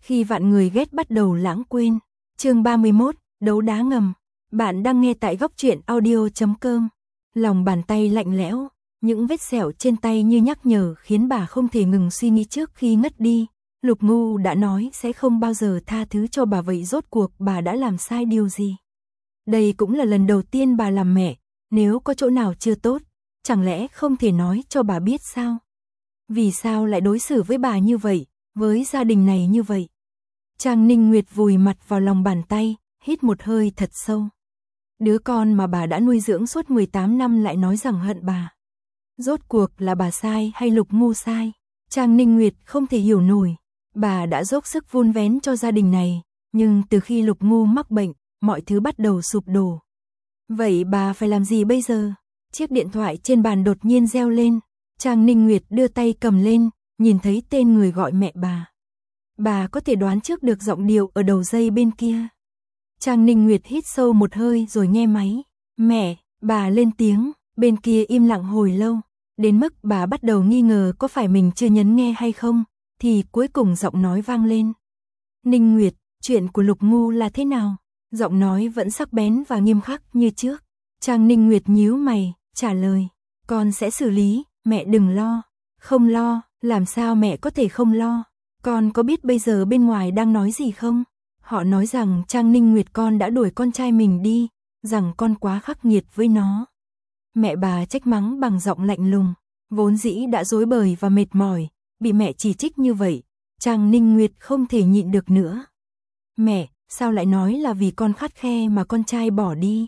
Khi vạn người ghét bắt đầu lãng quên. Chương 31, đấu đá ngầm. Bạn đang nghe tại góc truyện audio.com. Lòng bàn tay lạnh lẽo, những vết sẹo trên tay như nhắc nhở khiến bà không thể ngừng suy nghĩ trước khi ngất đi. Lục Ngu đã nói sẽ không bao giờ tha thứ cho bà, vậy rốt cuộc bà đã làm sai điều gì? Đây cũng là lần đầu tiên bà làm mẹ, nếu có chỗ nào chưa tốt, chẳng lẽ không thể nói cho bà biết sao? Vì sao lại đối xử với bà như vậy, với gia đình này như vậy? Trang Ninh Nguyệt vùi mặt vào lòng bàn tay, hít một hơi thật sâu. Đứa con mà bà đã nuôi dưỡng suốt 18 năm lại nói rằng hận bà. Rốt cuộc là bà sai hay Lục Ngu sai? Trang Ninh Nguyệt không thể hiểu nổi. Bà đã dốc sức vun vén cho gia đình này, nhưng từ khi Lục Ngu mắc bệnh, mọi thứ bắt đầu sụp đổ. Vậy bà phải làm gì bây giờ? Chiếc điện thoại trên bàn đột nhiên reo lên. Trang Ninh Nguyệt đưa tay cầm lên, nhìn thấy tên người gọi mẹ bà. Bà có thể đoán trước được giọng điệu ở đầu dây bên kia. Trang Ninh Nguyệt hít sâu một hơi rồi nghe máy. Mẹ, bà lên tiếng, bên kia im lặng hồi lâu. Đến mức bà bắt đầu nghi ngờ có phải mình chưa nhấn nghe hay không, thì cuối cùng giọng nói vang lên. Ninh Nguyệt, chuyện của Lục Ngu là thế nào? Giọng nói vẫn sắc bén và nghiêm khắc như trước. Trang Ninh Nguyệt nhíu mày, trả lời. Con sẽ xử lý, mẹ đừng lo. Không lo, làm sao mẹ có thể không lo? Con có biết bây giờ bên ngoài đang nói gì không? Họ nói rằng Trang Ninh Nguyệt con đã đuổi con trai mình đi, rằng con quá khắc nghiệt với nó. Mẹ bà trách mắng bằng giọng lạnh lùng, vốn dĩ đã rối bời và mệt mỏi, bị mẹ chỉ trích như vậy, Trang Ninh Nguyệt không thể nhịn được nữa. Mẹ, sao lại nói là vì con khắt khe mà con trai bỏ đi?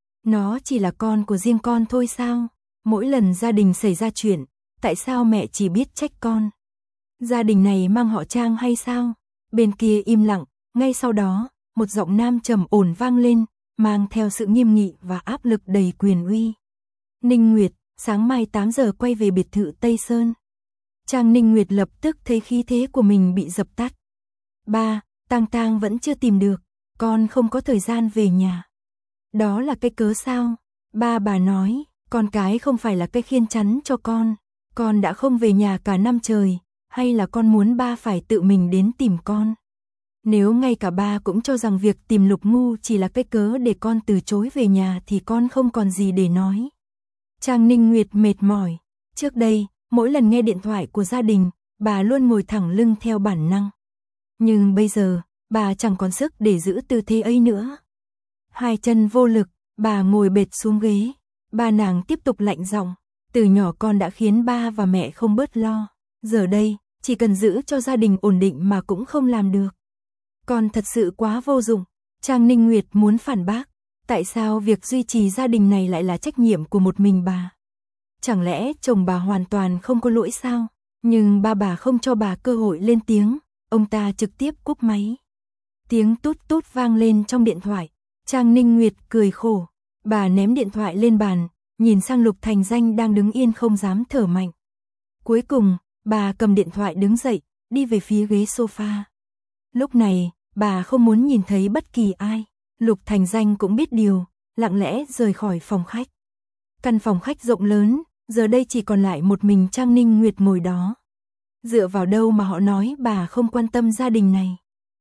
Nó chỉ là con của riêng con thôi sao? Mỗi lần gia đình xảy ra chuyện, tại sao mẹ chỉ biết trách con? Gia đình này mang họ Trang hay sao? Bên kia im lặng, ngay sau đó, một giọng nam trầm ổn vang lên, mang theo sự nghiêm nghị và áp lực đầy quyền uy. Ninh Nguyệt, sáng mai 8 giờ quay về biệt thự Tây Sơn. Trang Ninh Nguyệt lập tức thấy khí thế của mình bị dập tắt. Ba, Tang Tang vẫn chưa tìm được, con không có thời gian về nhà. Đó là cái cớ sao? Ba bà nói, con cái không phải là cái khiên chắn cho con đã không về nhà cả năm trời, hay là con muốn ba phải tự mình đến tìm con? Nếu ngay cả ba cũng cho rằng việc tìm Lục Ngu chỉ là cái cớ để con từ chối về nhà thì con không còn gì để nói. Trang Ninh Nguyệt mệt mỏi. Trước đây, mỗi lần nghe điện thoại của gia đình, bà luôn ngồi thẳng lưng theo bản năng. Nhưng bây giờ, bà chẳng còn sức để giữ tư thế ấy nữa. Hai chân vô lực, bà ngồi bệt xuống ghế. Ba nàng tiếp tục lạnh giọng. Từ nhỏ con đã khiến ba và mẹ không bớt lo. Giờ đây, chỉ cần giữ cho gia đình ổn định mà cũng không làm được. Con thật sự quá vô dụng. Trang Ninh Nguyệt muốn phản bác. Tại sao việc duy trì gia đình này lại là trách nhiệm của một mình bà? Chẳng lẽ chồng bà hoàn toàn không có lỗi sao? Nhưng ba bà không cho bà cơ hội lên tiếng, ông ta trực tiếp cúp máy. Tiếng tút tút vang lên trong điện thoại. Trang Ninh Nguyệt cười khổ. Bà ném điện thoại lên bàn, nhìn sang Lục Thành Danh đang đứng yên không dám thở mạnh. Cuối cùng, bà cầm điện thoại đứng dậy, đi về phía ghế sofa. Lúc này, bà không muốn nhìn thấy bất kỳ ai. Lục Thành Danh cũng biết điều, lặng lẽ rời khỏi phòng khách. Căn phòng khách rộng lớn, giờ đây chỉ còn lại một mình Trang Ninh Nguyệt ngồi đó. Dựa vào đâu mà họ nói bà không quan tâm gia đình này?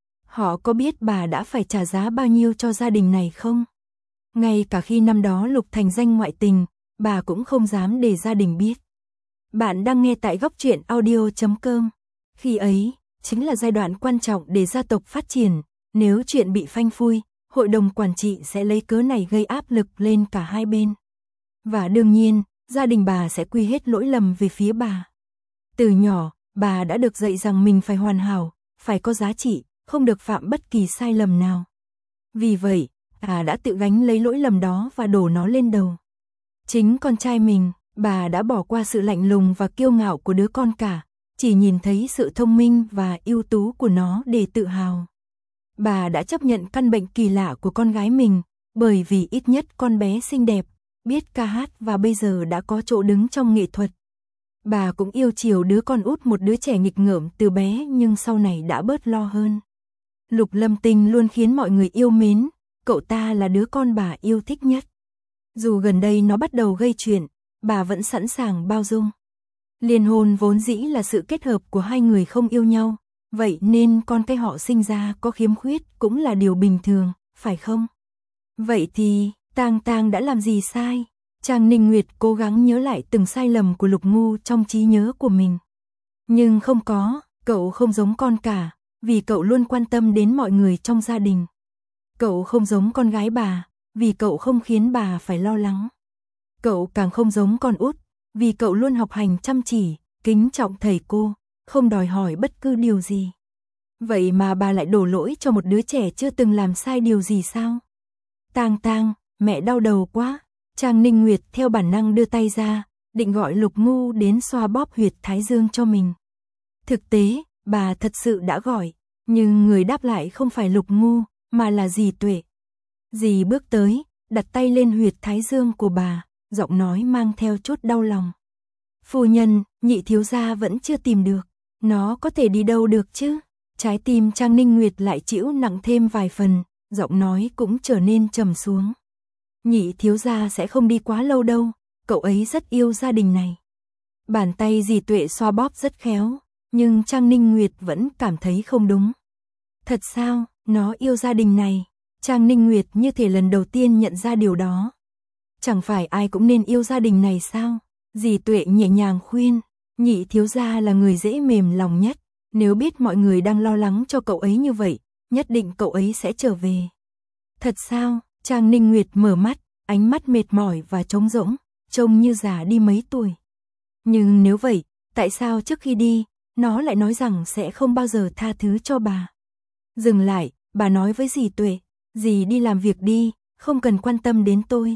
Họ có biết bà đã phải trả giá bao nhiêu cho gia đình này không? Ngay cả khi năm đó Lục Thành Danh ngoại tình, bà cũng không dám để gia đình biết. Bạn đang nghe tại góc truyện audio.com. Khi ấy, chính là giai đoạn quan trọng để gia tộc phát triển. Nếu chuyện bị phanh phui, hội đồng quản trị sẽ lấy cớ này gây áp lực lên cả hai bên. Và đương nhiên, gia đình bà sẽ quy hết lỗi lầm về phía bà. Từ nhỏ, bà đã được dạy rằng mình phải hoàn hảo, phải có giá trị, không được phạm bất kỳ sai lầm nào. Vì vậy, bà đã tự gánh lấy lỗi lầm đó và đổ nó lên đầu. Chính con trai mình, bà đã bỏ qua sự lạnh lùng và kiêu ngạo của đứa con cả, chỉ nhìn thấy sự thông minh và ưu tú của nó để tự hào. Bà đã chấp nhận căn bệnh kỳ lạ của con gái mình, bởi vì ít nhất con bé xinh đẹp, biết ca hát và bây giờ đã có chỗ đứng trong nghệ thuật. Bà cũng yêu chiều đứa con út, một đứa trẻ nghịch ngợm từ bé nhưng sau này đã bớt lo hơn. Lục Lâm Tinh luôn khiến mọi người yêu mến, cậu ta là đứa con bà yêu thích nhất. Dù gần đây nó bắt đầu gây chuyện, bà vẫn sẵn sàng bao dung. Liên hôn vốn dĩ là sự kết hợp của hai người không yêu nhau, vậy nên con cái họ sinh ra có khiếm khuyết cũng là điều bình thường, phải không? Vậy thì, Tang Tang đã làm gì sai? Trang Ninh Nguyệt cố gắng nhớ lại từng sai lầm của Lục Ngu trong trí nhớ của mình. Nhưng không có, cậu không giống con cả, vì cậu luôn quan tâm đến mọi người trong gia đình. Cậu không giống con gái bà, vì cậu không khiến bà phải lo lắng. Cậu càng không giống con út, vì cậu luôn học hành chăm chỉ, kính trọng thầy cô, không đòi hỏi bất cứ điều gì. Vậy mà bà lại đổ lỗi cho một đứa trẻ chưa từng làm sai điều gì sao? Tang Tang, mẹ đau đầu quá. Trang Ninh Nguyệt theo bản năng đưa tay ra, định gọi Lục Ngu đến xoa bóp huyệt thái dương cho mình. Thực tế, bà thật sự đã gọi, nhưng người đáp lại không phải Lục Ngu, mà là dì Tuệ. Dì bước tới, đặt tay lên huyệt thái dương của bà, giọng nói mang theo chút đau lòng. Phu nhân, nhị thiếu gia vẫn chưa tìm được, nó có thể đi đâu được chứ? Trái tim Trang Ninh Nguyệt lại chịu nặng thêm vài phần, giọng nói cũng trở nên trầm xuống. Nhị thiếu gia sẽ không đi quá lâu đâu, cậu ấy rất yêu gia đình này. Bàn tay dì Tuệ xoa bóp rất khéo, nhưng Trang Ninh Nguyệt vẫn cảm thấy không đúng. Thật sao, nó yêu gia đình này? Trang Ninh Nguyệt như thể lần đầu tiên nhận ra điều đó. Chẳng phải ai cũng nên yêu gia đình này sao? Dì Tuệ nhẹ nhàng khuyên, nhị thiếu gia là người dễ mềm lòng nhất, nếu biết mọi người đang lo lắng cho cậu ấy như vậy, nhất định cậu ấy sẽ trở về. Thật sao? Trang Ninh Nguyệt mở mắt, ánh mắt mệt mỏi và trống rỗng, trông như già đi mấy tuổi. Nhưng nếu vậy, tại sao trước khi đi, nó lại nói rằng sẽ không bao giờ tha thứ cho bà? Dừng lại, bà nói với dì Tuệ, dì đi làm việc đi, không cần quan tâm đến tôi.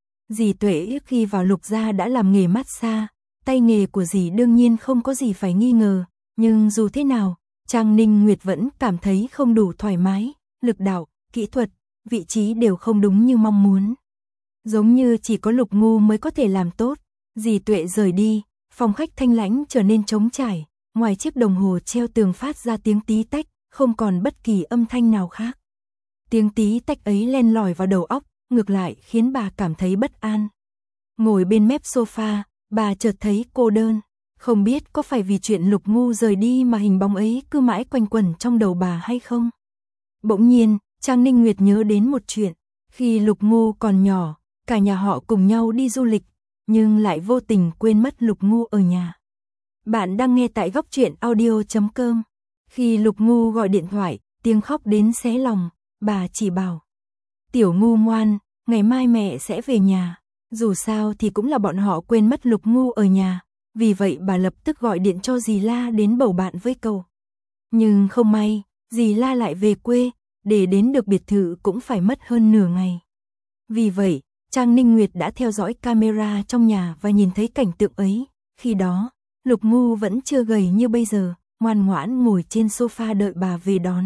Dì Tuệ khi vào Lục gia đã làm nghề massage, tay nghề của dì đương nhiên không có gì phải nghi ngờ, nhưng dù thế nào, Trang Ninh Nguyệt vẫn cảm thấy không đủ thoải mái, lực đạo, kỹ thuật, vị trí đều không đúng như mong muốn. Giống như chỉ có Lục Ngu mới có thể làm tốt. Dì Tuệ rời đi, phòng khách thanh lãnh trở nên trống trải, ngoài chiếc đồng hồ treo tường phát ra tiếng tí tách, không còn bất kỳ âm thanh nào khác. Tiếng tí tách ấy len lỏi vào đầu óc, ngược lại khiến bà cảm thấy bất an. Ngồi bên mép sofa, bà chợt thấy cô đơn, không biết có phải vì chuyện Lục Ngu rời đi mà hình bóng ấy cứ mãi quanh quẩn trong đầu bà hay không. Bỗng nhiên, Trang Ninh Nguyệt nhớ đến một chuyện, khi Lục Ngu còn nhỏ, cả nhà họ cùng nhau đi du lịch, nhưng lại vô tình quên mất Lục Ngu ở nhà. Bạn đang nghe tại góc truyện audio.com. Khi Lục Ngu gọi điện thoại, tiếng khóc đến xé lòng, bà chỉ bảo: "Tiểu Ngu ngoan, ngày mai mẹ sẽ về nhà." Dù sao thì cũng là bọn họ quên mất Lục Ngu ở nhà, vì vậy bà lập tức gọi điện cho dì La đến bầu bạn với cậu. Nhưng không may, dì La lại về quê, để đến được biệt thự cũng phải mất hơn nửa ngày. Vì vậy, Trang Ninh Nguyệt đã theo dõi camera trong nhà và nhìn thấy cảnh tượng ấy. Khi đó, Lục Ngu vẫn chưa gầy như bây giờ, ngoan ngoãn ngồi trên sofa đợi bà về đón.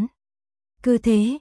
Cứ thế,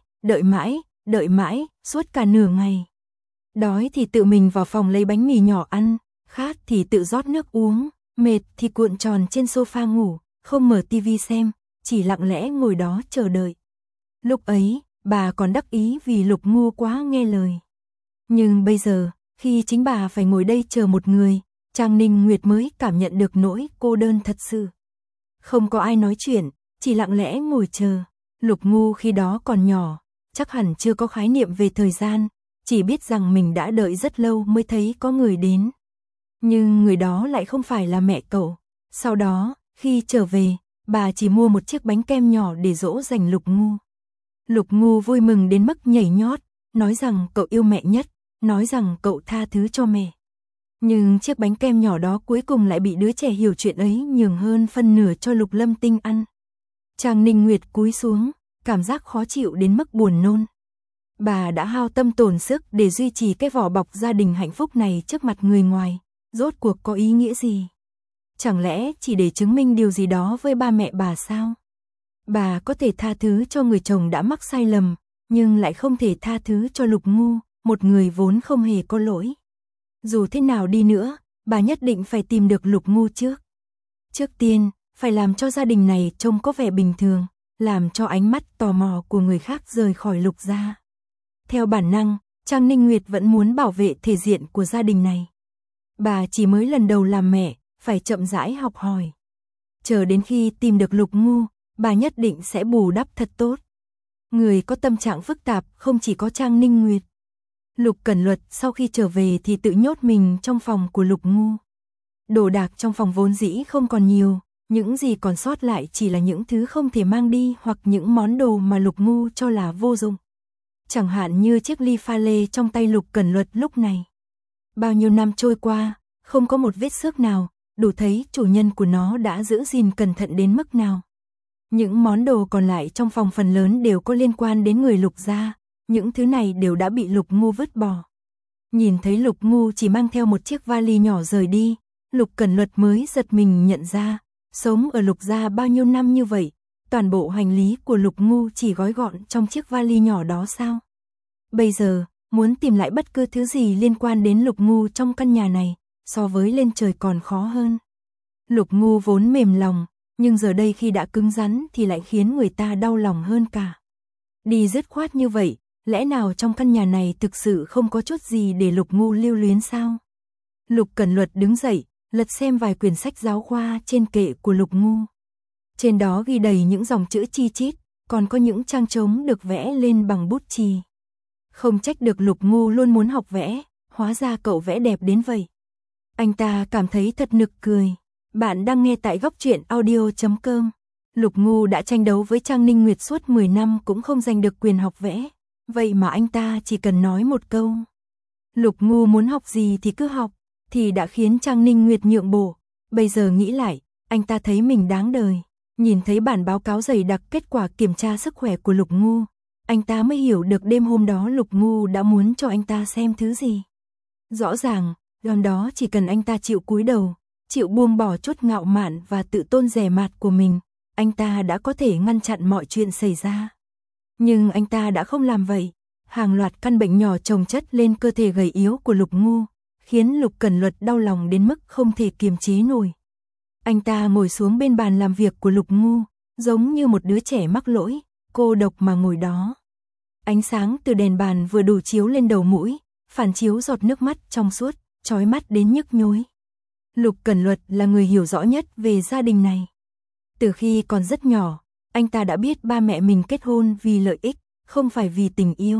đợi mãi, suốt cả nửa ngày. Đói thì tự mình vào phòng lấy bánh mì nhỏ ăn, khát thì tự rót nước uống, mệt thì cuộn tròn trên sofa ngủ, không mở tivi xem, chỉ lặng lẽ ngồi đó chờ đợi. Lúc ấy, bà còn đắc ý vì Lục Ngu quá nghe lời. Nhưng bây giờ, khi chính bà phải ngồi đây chờ một người, Trang Ninh Nguyệt mới cảm nhận được nỗi cô đơn thật sự. Không có ai nói chuyện, chỉ lặng lẽ ngồi chờ. Lục Ngu khi đó còn nhỏ, chắc hẳn chưa có khái niệm về thời gian, chỉ biết rằng mình đã đợi rất lâu mới thấy có người đến. Nhưng người đó lại không phải là mẹ cậu. Sau đó, khi trở về, bà chỉ mua một chiếc bánh kem nhỏ để dỗ dành Lục Ngu. Lục Ngu vui mừng đến mức nhảy nhót, nói rằng cậu yêu mẹ nhất, nói rằng cậu tha thứ cho mẹ. Nhưng chiếc bánh kem nhỏ đó cuối cùng lại bị đứa trẻ hiểu chuyện ấy nhường hơn phân nửa cho Lục Lâm Tinh ăn. Trang Ninh Nguyệt cúi xuống, cảm giác khó chịu đến mức buồn nôn. Bà đã hao tâm tổn sức để duy trì cái vỏ bọc gia đình hạnh phúc này trước mặt người ngoài, rốt cuộc có ý nghĩa gì? Chẳng lẽ chỉ để chứng minh điều gì đó với ba mẹ bà sao? Bà có thể tha thứ cho người chồng đã mắc sai lầm, nhưng lại không thể tha thứ cho Lục Ngu, một người vốn không hề có lỗi. Dù thế nào đi nữa, bà nhất định phải tìm được Lục Ngu trước. Trước tiên, phải làm cho gia đình này trông có vẻ bình thường, làm cho ánh mắt tò mò của người khác rời khỏi Lục gia. Theo bản năng, Trang Ninh Nguyệt vẫn muốn bảo vệ thể diện của gia đình này. Bà chỉ mới lần đầu làm mẹ, phải chậm rãi học hỏi. Chờ đến khi tìm được Lục Ngu, bà nhất định sẽ bù đắp thật tốt. Người có tâm trạng phức tạp không chỉ có Trang Ninh Nguyệt. Lục Cẩn Luật sau khi trở về thì tự nhốt mình trong phòng của Lục Ngu. Đồ đạc trong phòng vốn dĩ không còn nhiều, những gì còn sót lại chỉ là những thứ không thể mang đi hoặc những món đồ mà Lục Ngu cho là vô dụng. Chẳng hạn như chiếc ly pha lê trong tay Lục Cẩn Luật lúc này. Bao nhiêu năm trôi qua, không có một vết xước nào, đủ thấy chủ nhân của nó đã giữ gìn cẩn thận đến mức nào. Những món đồ còn lại trong phòng phần lớn đều có liên quan đến người Lục gia, những thứ này đều đã bị Lục Ngu vứt bỏ. Nhìn thấy Lục Ngu chỉ mang theo một chiếc vali nhỏ rời đi, Lục Cẩn Luật mới giật mình nhận ra, sống ở Lục gia bao nhiêu năm như vậy, toàn bộ hành lý của Lục Ngu chỉ gói gọn trong chiếc vali nhỏ đó sao? Bây giờ, muốn tìm lại bất cứ thứ gì liên quan đến Lục Ngu trong căn nhà này, so với lên trời còn khó hơn. Lục Ngu vốn mềm lòng, nhưng giờ đây khi đã cứng rắn thì lại khiến người ta đau lòng hơn cả. Đi dứt khoát như vậy, lẽ nào trong căn nhà này thực sự không có chút gì để Lục Ngu lưu luyến sao? Lục Cẩn Luật đứng dậy, lật xem vài quyển sách giáo khoa trên kệ của Lục Ngu. Trên đó ghi đầy những dòng chữ chi chít, còn có những trang trống được vẽ lên bằng bút chì. Không trách được Lục Ngu luôn muốn học vẽ, hóa ra cậu vẽ đẹp đến vậy. Anh ta cảm thấy thật nực cười. Bạn đang nghe tại góc truyện audio.com. Lục Ngu đã tranh đấu với Trang Ninh Nguyệt suốt 10 năm cũng không giành được quyền học vẽ. Vậy mà anh ta chỉ cần nói một câu. Lục Ngu muốn học gì thì cứ học, thì đã khiến Trang Ninh Nguyệt nhượng bộ. Bây giờ nghĩ lại, anh ta thấy mình đáng đời. Nhìn thấy bản báo cáo dày đặc kết quả kiểm tra sức khỏe của Lục Ngu, anh ta mới hiểu được đêm hôm đó Lục Ngu đã muốn cho anh ta xem thứ gì. Rõ ràng, lần đó chỉ cần anh ta chịu cúi đầu, chịu buông bỏ chút ngạo mạn và tự tôn dè mạt của mình, anh ta đã có thể ngăn chặn mọi chuyện xảy ra. Nhưng anh ta đã không làm vậy. Hàng loạt căn bệnh nhỏ chồng chất lên cơ thể gầy yếu của Lục Ngu, khiến Lục Cẩn Luật đau lòng đến mức không thể kiềm chế nổi. Anh ta ngồi xuống bên bàn làm việc của Lục Ngu, giống như một đứa trẻ mắc lỗi, cô độc mà ngồi đó. Ánh sáng từ đèn bàn vừa đủ chiếu lên đầu mũi, phản chiếu giọt nước mắt trong suốt, chói mắt đến nhức nhối. Lục Cẩn Luật là người hiểu rõ nhất về gia đình này. Từ khi còn rất nhỏ, anh ta đã biết ba mẹ mình kết hôn vì lợi ích, không phải vì tình yêu.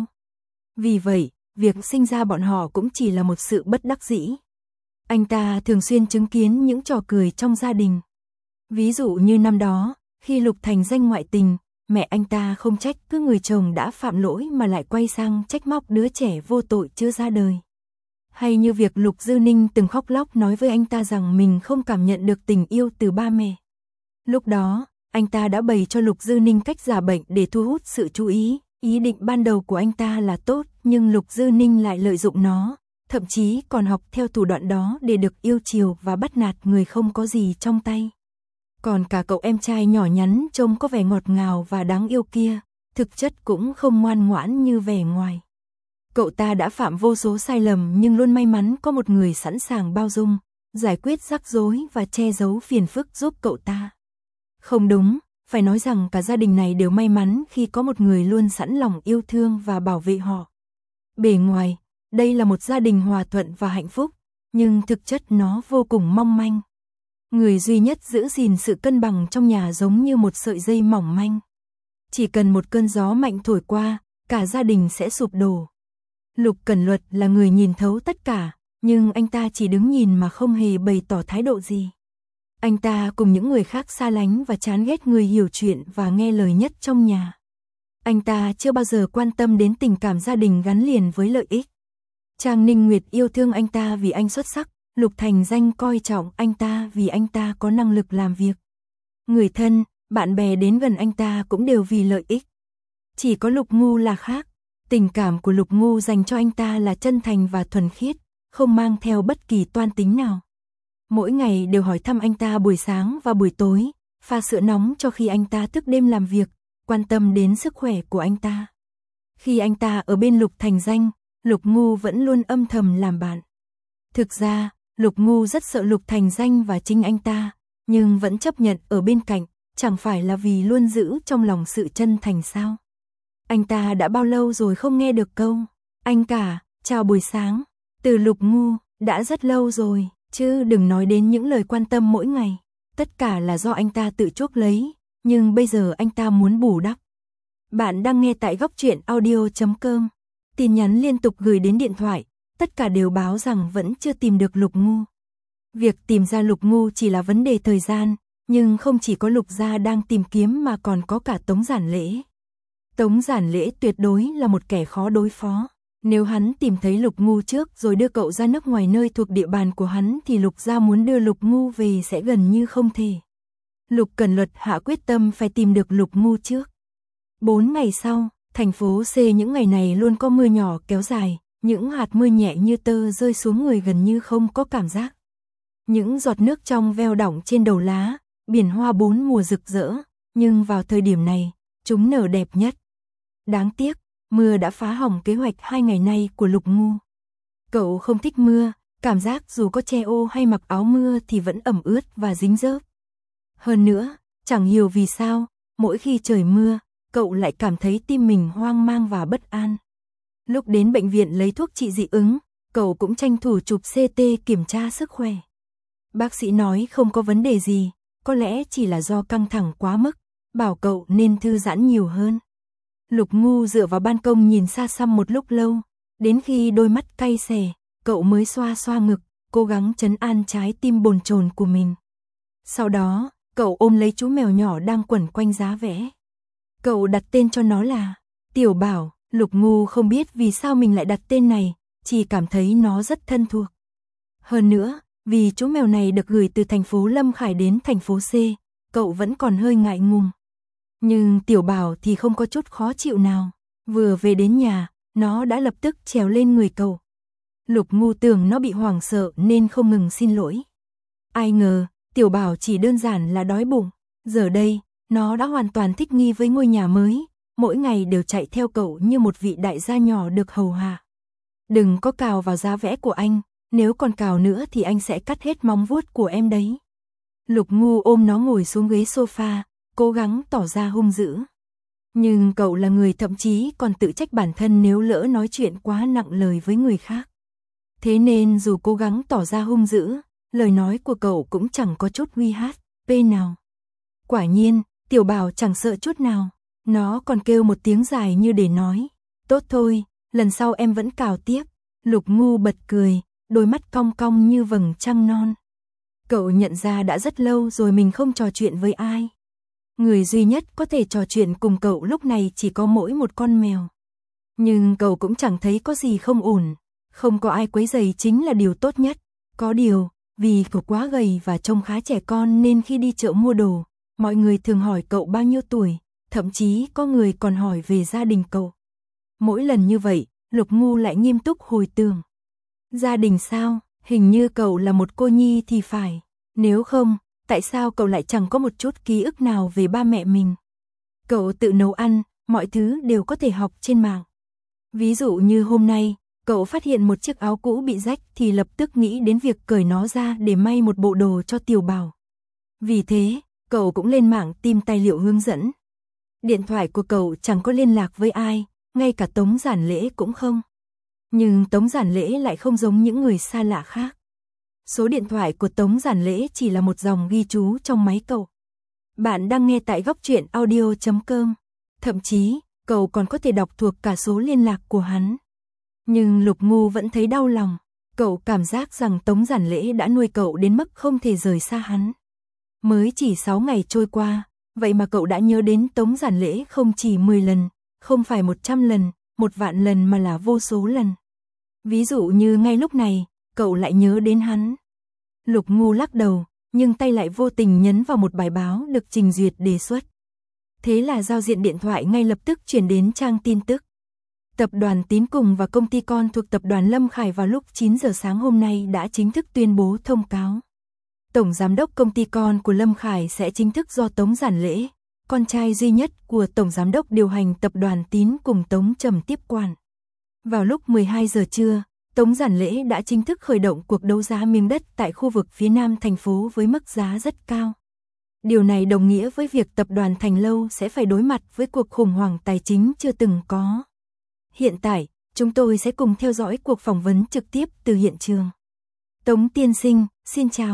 Vì vậy, việc sinh ra bọn họ cũng chỉ là một sự bất đắc dĩ. Anh ta thường xuyên chứng kiến những trò cười trong gia đình. Ví dụ như năm đó, khi Lục Thành Danh ngoại tình, mẹ anh ta không trách cứ người chồng đã phạm lỗi mà lại quay sang trách móc đứa trẻ vô tội chưa ra đời. Hay như việc Lục Dư Ninh từng khóc lóc nói với anh ta rằng mình không cảm nhận được tình yêu từ ba mẹ. Lúc đó, anh ta đã bày cho Lục Dư Ninh cách giả bệnh để thu hút sự chú ý. Ý định ban đầu của anh ta là tốt, nhưng Lục Dư Ninh lại lợi dụng nó, thậm chí còn học theo thủ đoạn đó để được yêu chiều và bắt nạt người không có gì trong tay. Còn cả cậu em trai nhỏ nhắn trông có vẻ ngọt ngào và đáng yêu kia, thực chất cũng không ngoan ngoãn như vẻ ngoài. Cậu ta đã phạm vô số sai lầm nhưng luôn may mắn có một người sẵn sàng bao dung, giải quyết rắc rối và che giấu phiền phức giúp cậu ta. Không đúng, phải nói rằng cả gia đình này đều may mắn khi có một người luôn sẵn lòng yêu thương và bảo vệ họ. Bề ngoài, đây là một gia đình hòa thuận và hạnh phúc, nhưng thực chất nó vô cùng mong manh. Người duy nhất giữ gìn sự cân bằng trong nhà giống như một sợi dây mỏng manh. Chỉ cần một cơn gió mạnh thổi qua, cả gia đình sẽ sụp đổ. Lục Cẩn Luật là người nhìn thấu tất cả, nhưng anh ta chỉ đứng nhìn mà không hề bày tỏ thái độ gì. Anh ta cùng những người khác xa lánh và chán ghét người hiểu chuyện và nghe lời nhất trong nhà. Anh ta chưa bao giờ quan tâm đến tình cảm gia đình gắn liền với lợi ích. Trang Ninh Nguyệt yêu thương anh ta vì anh xuất sắc, Lục Thành Danh coi trọng anh ta vì anh ta có năng lực làm việc. Người thân, bạn bè đến gần anh ta cũng đều vì lợi ích. Chỉ có Lục Ngu là khác. Tình cảm của Lục Ngu dành cho anh ta là chân thành và thuần khiết, không mang theo bất kỳ toan tính nào. Mỗi ngày đều hỏi thăm anh ta buổi sáng và buổi tối, pha sữa nóng cho khi anh ta thức đêm làm việc, quan tâm đến sức khỏe của anh ta. Khi anh ta ở bên Lục Thành Danh, Lục Ngu vẫn luôn âm thầm làm bạn. Thực ra, Lục Ngu rất sợ Lục Thành Danh và chính anh ta, nhưng vẫn chấp nhận ở bên cạnh, chẳng phải là vì luôn giữ trong lòng sự chân thành sao? Anh ta đã bao lâu rồi không nghe được câu anh cả, chào buổi sáng, từ Lục Ngu, đã rất lâu rồi, chứ đừng nói đến những lời quan tâm mỗi ngày. Tất cả là do anh ta tự chuốc lấy, nhưng bây giờ anh ta muốn bù đắp. Bạn đang nghe tại góc truyện audio.com. Tin nhắn liên tục gửi đến điện thoại, tất cả đều báo rằng vẫn chưa tìm được Lục Ngu. Việc tìm ra Lục Ngu chỉ là vấn đề thời gian, nhưng không chỉ có Lục gia đang tìm kiếm mà còn có cả Tống Giản Lễ. Tống Giản Lễ tuyệt đối là một kẻ khó đối phó. Nếu hắn tìm thấy Lục Ngu trước rồi đưa cậu ra nước ngoài nơi thuộc địa bàn của hắn thì Lục gia muốn đưa Lục Ngu về sẽ gần như không thể. Lục Cẩn Luật hạ quyết tâm phải tìm được Lục Ngu trước. 4 ngày sau, thành phố C những ngày này luôn có mưa nhỏ kéo dài, những hạt mưa nhẹ như tơ rơi xuống người gần như không có cảm giác. Những giọt nước trong veo đọng trên đầu lá, biển hoa bốn mùa rực rỡ, nhưng vào thời điểm này, chúng nở đẹp nhất. Đáng tiếc, mưa đã phá hỏng kế hoạch 2 ngày nay của Lục Ngu. Cậu không thích mưa, cảm giác dù có che ô hay mặc áo mưa thì vẫn ẩm ướt và dính dớp. Hơn nữa, chẳng hiểu vì sao, mỗi khi trời mưa, cậu lại cảm thấy tim mình hoang mang và bất an. Lúc đến bệnh viện lấy thuốc trị dị ứng, cậu cũng tranh thủ chụp CT kiểm tra sức khỏe. Bác sĩ nói không có vấn đề gì, có lẽ chỉ là do căng thẳng quá mức, bảo cậu nên thư giãn nhiều hơn. Lục Ngu dựa vào ban công nhìn xa xăm một lúc lâu, đến khi đôi mắt cay xè, cậu mới xoa xoa ngực, cố gắng trấn an trái tim bồn chồn của mình. Sau đó, cậu ôm lấy chú mèo nhỏ đang quẩn quanh giá vẽ. Cậu đặt tên cho nó là Tiểu Bảo. Lục Ngu không biết vì sao mình lại đặt tên này, chỉ cảm thấy nó rất thân thuộc. Hơn nữa, vì chú mèo này được gửi từ thành phố Lâm Khải đến thành phố C, cậu vẫn còn hơi ngại ngùng. Nhưng Tiểu Bảo thì không có chút khó chịu nào. Vừa về đến nhà, nó đã lập tức trèo lên người cậu. Lục Ngu tưởng nó bị hoảng sợ nên không ngừng xin lỗi. Ai ngờ, Tiểu Bảo chỉ đơn giản là đói bụng. Giờ đây, nó đã hoàn toàn thích nghi với ngôi nhà mới, mỗi ngày đều chạy theo cậu như một vị đại gia nhỏ được hầu hạ. Đừng có cào vào giá vẽ của anh, nếu còn cào nữa thì anh sẽ cắt hết móng vuốt của em đấy. Lục Ngu ôm nó ngồi xuống ghế sofa, cố gắng tỏ ra hung dữ. Nhưng cậu là người thậm chí còn tự trách bản thân nếu lỡ nói chuyện quá nặng lời với người khác. Thế nên dù cố gắng tỏ ra hung dữ, lời nói của cậu cũng chẳng có chút uy hát, nào. Quả nhiên, Tiểu Bảo chẳng sợ chút nào. Nó còn kêu một tiếng dài như để nói, tốt thôi, lần sau em vẫn cào tiếp. Lục Ngu bật cười, đôi mắt cong cong như vầng trăng non. Cậu nhận ra đã rất lâu rồi mình không trò chuyện với ai. Người duy nhất có thể trò chuyện cùng cậu lúc này chỉ có mỗi một con mèo. Nhưng cậu cũng chẳng thấy có gì không ổn, không có ai quấy rầy chính là điều tốt nhất. Có điều, vì cậu quá gầy và trông khá trẻ con nên khi đi chợ mua đồ, mọi người thường hỏi cậu bao nhiêu tuổi. Thậm chí có người còn hỏi về gia đình cậu. Mỗi lần như vậy, Lục Ngu lại nghiêm túc hồi tưởng. Gia đình sao? Hình như cậu là một cô nhi thì phải. Nếu không, tại sao cậu lại chẳng có một chút ký ức nào về ba mẹ mình? Cậu tự nấu ăn, mọi thứ đều có thể học trên mạng. Ví dụ như hôm nay, cậu phát hiện một chiếc áo cũ bị rách thì lập tức nghĩ đến việc cởi nó ra để may một bộ đồ cho Tiểu Bảo. Vì thế, cậu cũng lên mạng tìm tài liệu hướng dẫn. Điện thoại của cậu chẳng có liên lạc với ai, ngay cả Tống Giản Lễ cũng không. Nhưng Tống Giản Lễ lại không giống những người xa lạ khác. Số điện thoại của Tống Giản Lễ chỉ là một dòng ghi chú trong máy cậu. Bạn đang nghe tại góc truyện audio.com. Thậm chí, cậu còn có thể đọc thuộc cả số liên lạc của hắn. Nhưng Lục Ngu vẫn thấy đau lòng. Cậu cảm giác rằng Tống Giản Lễ đã nuôi cậu đến mức không thể rời xa hắn. Mới chỉ 6 ngày trôi qua, vậy mà cậu đã nhớ đến Tống Giản Lễ không chỉ 10 lần, không phải 100 lần, 1.000.000 lần mà là vô số lần. Ví dụ như ngay lúc này, cậu lại nhớ đến hắn. Lục Ngu lắc đầu, nhưng tay lại vô tình nhấn vào một bài báo được trình duyệt đề xuất. Thế là giao diện điện thoại ngay lập tức chuyển đến trang tin tức. Tập đoàn Tín Cùng và công ty con thuộc tập đoàn Lâm Khải vào lúc 9 giờ sáng hôm nay đã chính thức tuyên bố thông cáo. Tổng giám đốc công ty con của Lâm Khải sẽ chính thức do Tống Giản Lễ, con trai duy nhất của tổng giám đốc điều hành tập đoàn Tín Cùng Tống Trầm tiếp quản. Vào lúc 12 giờ trưa, Tống Giản Lễ đã chính thức khởi động cuộc đấu giá miếng đất tại khu vực phía nam thành phố với mức giá rất cao. Điều này đồng nghĩa với việc tập đoàn Thành Lâu sẽ phải đối mặt với cuộc khủng hoảng tài chính chưa từng có. Hiện tại, chúng tôi sẽ cùng theo dõi cuộc phỏng vấn trực tiếp từ hiện trường. Tống tiên sinh, xin chào.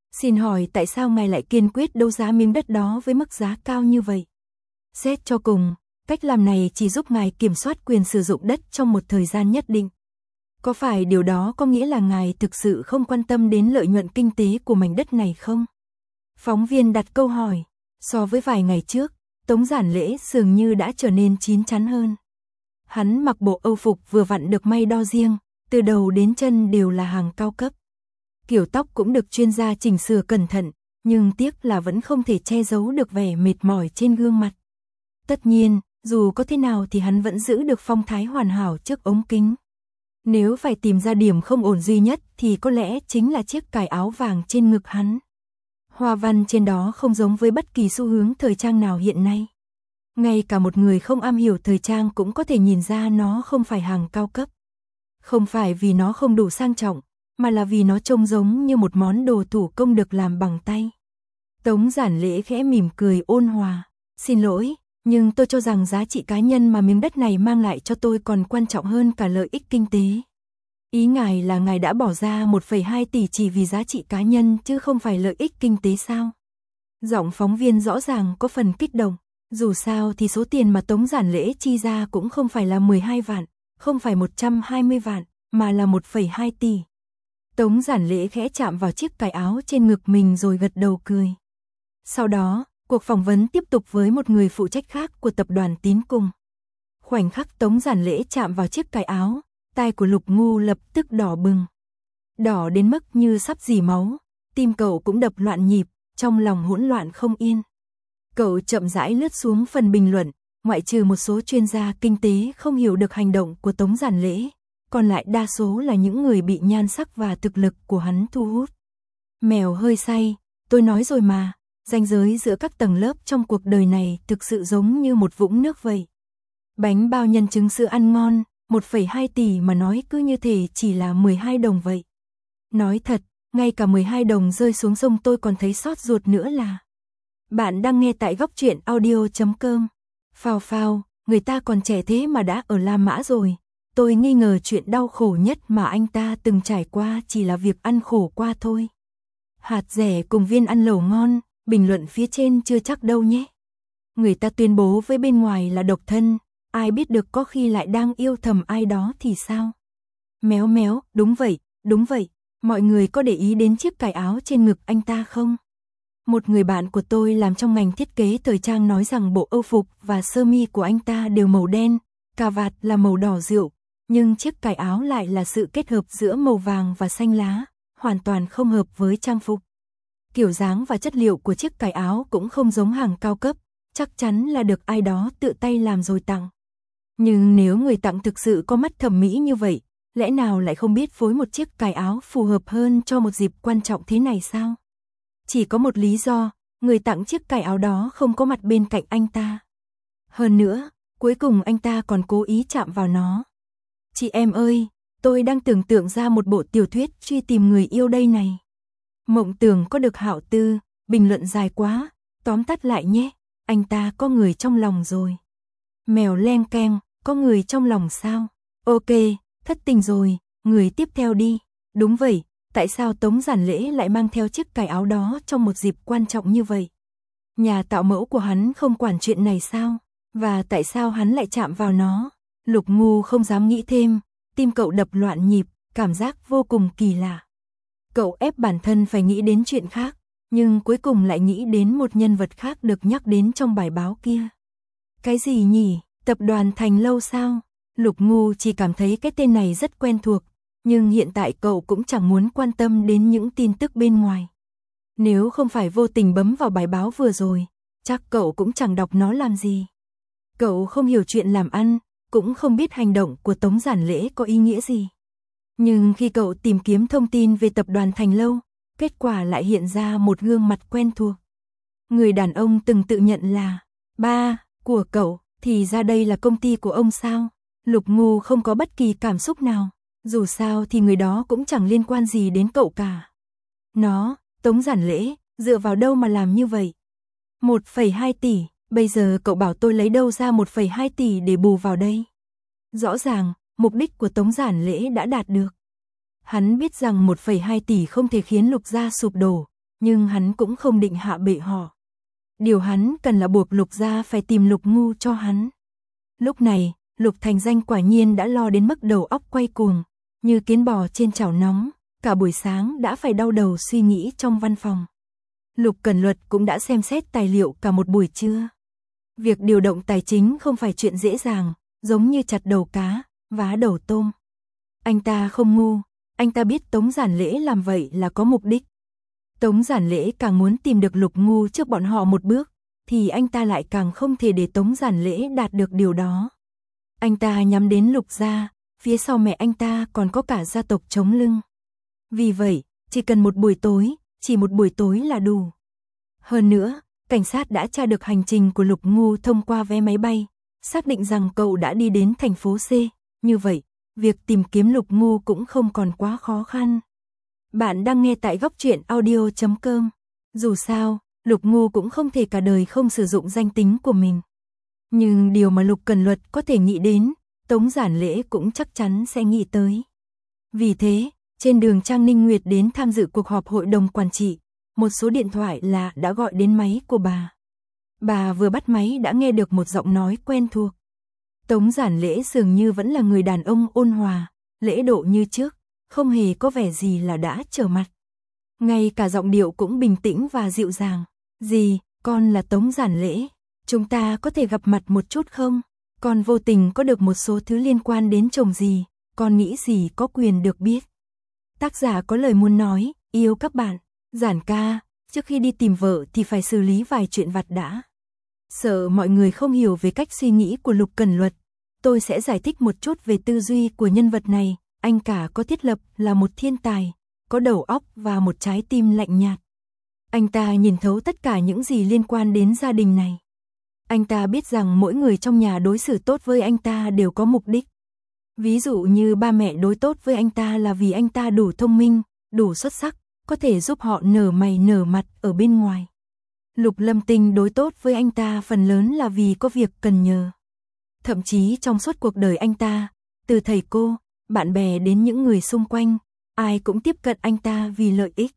Xin hỏi tại sao ngài lại kiên quyết đấu giá miếng đất đó với mức giá cao như vậy? Xét cho cùng, cách làm này chỉ giúp ngài kiểm soát quyền sử dụng đất trong một thời gian nhất định. Có phải điều đó có nghĩa là ngài thực sự không quan tâm đến lợi nhuận kinh tế của mảnh đất này không? Phóng viên đặt câu hỏi. So với vài ngày trước, Tống Giản Lễ dường như đã trở nên chín chắn hơn. Hắn mặc bộ âu phục vừa vặn được may đo riêng, từ đầu đến chân đều là hàng cao cấp. Kiểu tóc cũng được chuyên gia chỉnh sửa cẩn thận, nhưng tiếc là vẫn không thể che giấu được vẻ mệt mỏi trên gương mặt. Tất nhiên, dù có thế nào thì hắn vẫn giữ được phong thái hoàn hảo trước ống kính. Nếu phải tìm ra điểm không ổn duy nhất thì có lẽ chính là chiếc cài áo vàng trên ngực hắn. Hoa văn trên đó không giống với bất kỳ xu hướng thời trang nào hiện nay. Ngay cả một người không am hiểu thời trang cũng có thể nhìn ra nó không phải hàng cao cấp. Không phải vì nó không đủ sang trọng, mà là vì nó trông giống như một món đồ thủ công được làm bằng tay. Tống Giản Lễ khẽ mỉm cười ôn hòa. Xin lỗi, nhưng tôi cho rằng giá trị cá nhân mà miếng đất này mang lại cho tôi còn quan trọng hơn cả lợi ích kinh tế. Ý ngài là ngài đã bỏ ra 1,2 tỷ chỉ vì giá trị cá nhân chứ không phải lợi ích kinh tế sao? Giọng phóng viên rõ ràng có phần kích động. Dù sao thì số tiền mà Tống Giản Lễ chi ra cũng không phải là 12 vạn, không phải 120 vạn, mà là 1,2 tỷ. Tống Giản Lễ khẽ chạm vào chiếc cài áo trên ngực mình rồi gật đầu cười. Sau đó, cuộc phỏng vấn tiếp tục với một người phụ trách khác của tập đoàn Tín Cùng. Khoảnh khắc Tống Giản Lễ chạm vào chiếc cài áo, tai của Lục Ngu lập tức đỏ bừng. Đỏ đến mức như sắp rỉ máu, tim cậu cũng đập loạn nhịp, trong lòng hỗn loạn không yên. Cậu chậm rãi lướt xuống phần bình luận, ngoại trừ một số chuyên gia kinh tế không hiểu được hành động của Tống Giản Lễ, còn lại đa số là những người bị nhan sắc và thực lực của hắn thu hút. Mèo hơi say, tôi nói rồi mà, ranh giới giữa các tầng lớp trong cuộc đời này thực sự giống như một vũng nước vậy. Bánh bao nhân trứng sữa ăn ngon, 1,2 tỷ mà nói cứ như thể chỉ là 12 đồng vậy. Nói thật, ngay cả 12 đồng rơi xuống sông tôi còn thấy xót ruột nữa là. Bạn đang nghe tại góc truyện audio.com. Phào phào, người ta còn trẻ thế mà đã ở La Mã rồi. Tôi nghi ngờ chuyện đau khổ nhất mà anh ta từng trải qua chỉ là việc ăn khổ qua thôi. Hạt rẻ cùng viên ăn lẩu ngon, bình luận phía trên chưa chắc đâu nhé. Người ta tuyên bố với bên ngoài là độc thân, ai biết được có khi lại đang yêu thầm ai đó thì sao? Méo méo, đúng vậy, mọi người có để ý đến chiếc cài áo trên ngực anh ta không? Một người bạn của tôi làm trong ngành thiết kế thời trang nói rằng bộ âu phục và sơ mi của anh ta đều màu đen, cà vạt là màu đỏ rượu, nhưng chiếc cài áo lại là sự kết hợp giữa màu vàng và xanh lá, hoàn toàn không hợp với trang phục. Kiểu dáng và chất liệu của chiếc cài áo cũng không giống hàng cao cấp, chắc chắn là được ai đó tự tay làm rồi tặng. Nhưng nếu người tặng thực sự có mắt thẩm mỹ như vậy, lẽ nào lại không biết phối một chiếc cài áo phù hợp hơn cho một dịp quan trọng thế này sao? Chỉ có một lý do, người tặng chiếc cài áo đó không có mặt bên cạnh anh ta. Hơn nữa, cuối cùng anh ta còn cố ý chạm vào nó. Chị em ơi, tôi đang tưởng tượng ra một bộ tiểu thuyết truy tìm người yêu đây này. Mộng tưởng có được hảo tư, bình luận dài quá, tóm tắt lại nhé, anh ta có người trong lòng rồi. Mèo leng keng, có người trong lòng sao? Ok, thất tình rồi, người tiếp theo đi. Đúng vậy, tại sao Tống Giản Lễ lại mang theo chiếc cài áo đó trong một dịp quan trọng như vậy? Nhà tạo mẫu của hắn không quản chuyện này sao? Và tại sao hắn lại chạm vào nó? Lục Ngu không dám nghĩ thêm, tim cậu đập loạn nhịp, cảm giác vô cùng kỳ lạ. Cậu ép bản thân phải nghĩ đến chuyện khác, nhưng cuối cùng lại nghĩ đến một nhân vật khác được nhắc đến trong bài báo kia. Cái gì nhỉ? Tập đoàn Thành Lâu sao? Lục Ngu chỉ cảm thấy cái tên này rất quen thuộc, nhưng hiện tại cậu cũng chẳng muốn quan tâm đến những tin tức bên ngoài. Nếu không phải vô tình bấm vào bài báo vừa rồi, chắc cậu cũng chẳng đọc nó làm gì. Cậu không hiểu chuyện làm ăn, cũng không biết hành động của Tống Giản Lễ có ý nghĩa gì. Nhưng khi cậu tìm kiếm thông tin về tập đoàn Thành Lâu, kết quả lại hiện ra một gương mặt quen thuộc. Người đàn ông từng tự nhận là ba của cậu, thì ra đây là công ty của ông sao? Lục Ngu không có bất kỳ cảm xúc nào, dù sao thì người đó cũng chẳng liên quan gì đến cậu cả. Tống Giản Lễ, dựa vào đâu mà làm như vậy? 1,2 tỷ, bây giờ cậu bảo tôi lấy đâu ra 1,2 tỷ để bù vào đây? Rõ ràng, mục đích của Tống Giản Lễ đã đạt được. Hắn biết rằng 1,2 tỷ không thể khiến Lục gia sụp đổ, nhưng hắn cũng không định hạ bệ họ. Điều hắn cần là buộc Lục gia phải tìm Lục Ngu cho hắn. Lúc này, Lục Thành Danh quả nhiên đã lo đến mức đầu óc quay cuồng, như kiến bò trên chảo nóng, cả buổi sáng đã phải đau đầu suy nghĩ trong văn phòng. Lục Cẩn Luật cũng đã xem xét tài liệu cả một buổi trưa. Việc điều động tài chính không phải chuyện dễ dàng, giống như chặt đầu cá, vá đầu tôm. Anh ta không ngu, anh ta biết Tống Giản Lễ làm vậy là có mục đích. Tống Giản Lễ càng muốn tìm được Lục Ngu trước bọn họ một bước, thì anh ta lại càng không thể để Tống Giản Lễ đạt được điều đó. Anh ta nhắm đến Lục gia, phía sau mẹ anh ta còn có cả gia tộc chống lưng. Vì vậy, chỉ cần một buổi tối, chỉ một buổi tối là đủ. Hơn nữa, cảnh sát đã tra được hành trình của Lục Ngu thông qua vé máy bay, xác định rằng cậu đã đi đến thành phố C. Như vậy, việc tìm kiếm Lục Ngu cũng không còn quá khó khăn. Bạn đang nghe tại góc truyện audio.com. Dù sao, Lục Ngu cũng không thể cả đời không sử dụng danh tính của mình. Nhưng điều mà Lục Cẩn Luật có thể nghĩ đến, Tống Giản Lễ cũng chắc chắn sẽ nghĩ tới. Vì thế, trên đường Trang Ninh Nguyệt đến tham dự cuộc họp hội đồng quản trị, một số điện thoại lạ đã gọi đến máy của bà. Bà vừa bắt máy đã nghe được một giọng nói quen thuộc. Tống Giản Lễ dường như vẫn là người đàn ông ôn hòa, lễ độ như trước, không hề có vẻ gì là đã trở mặt. Ngay cả giọng điệu cũng bình tĩnh và dịu dàng. Dì, con là Tống Giản Lễ. Chúng ta có thể gặp mặt một chút không? Con vô tình có được một số thứ liên quan đến chồng dì, con nghĩ dì có quyền được biết. Tác giả có lời muốn nói, yêu các bạn. Giản ca, trước khi đi tìm vợ thì phải xử lý vài chuyện vặt đã. Sợ mọi người không hiểu về cách suy nghĩ của Lục Cẩn Luật, tôi sẽ giải thích một chút về tư duy của nhân vật này. Anh cả có thiết lập là một thiên tài, có đầu óc và một trái tim lạnh nhạt. Anh ta nhìn thấu tất cả những gì liên quan đến gia đình này. Anh ta biết rằng mỗi người trong nhà đối xử tốt với anh ta đều có mục đích. Ví dụ như ba mẹ đối tốt với anh ta là vì anh ta đủ thông minh, đủ xuất sắc, có thể giúp họ nở mày nở mặt ở bên ngoài. Lục Lâm Tinh đối tốt với anh ta phần lớn là vì có việc cần nhờ. Thậm chí trong suốt cuộc đời anh ta, từ thầy cô, bạn bè đến những người xung quanh, ai cũng tiếp cận anh ta vì lợi ích.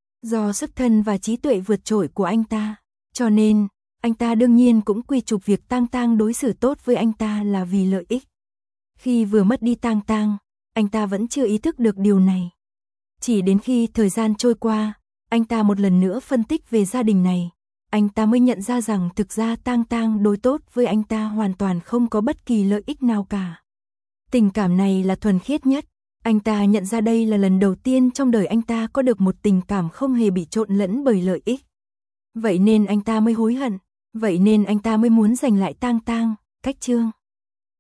Do xuất thân và trí tuệ vượt trội của anh ta, cho nên, anh ta đương nhiên cũng quy chụp việc Tang Tang đối xử tốt với anh ta là vì lợi ích. Khi vừa mất đi Tang Tang, anh ta vẫn chưa ý thức được điều này. Chỉ đến khi thời gian trôi qua, anh ta một lần nữa phân tích về gia đình này, anh ta mới nhận ra rằng thực ra Tang Tang đối tốt với anh ta hoàn toàn không có bất kỳ lợi ích nào cả. Tình cảm này là thuần khiết nhất. Anh ta nhận ra đây là lần đầu tiên trong đời anh ta có được một tình cảm không hề bị trộn lẫn bởi lợi ích. Vậy nên anh ta mới hối hận, vậy nên anh ta mới muốn giành lại Tang Tang. Cách chương